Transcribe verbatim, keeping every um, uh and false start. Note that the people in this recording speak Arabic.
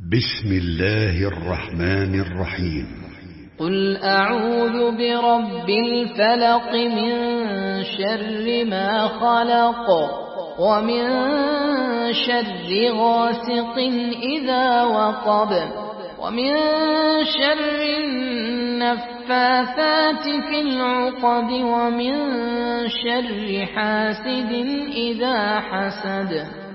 بسم الله الرحمن الرحيم. قل أعوذ برب الفلق من شر ما خلق ومن شر غاسق إذا وقب ومن شر النفاثات في العقد ومن شر حاسد إذا حسد.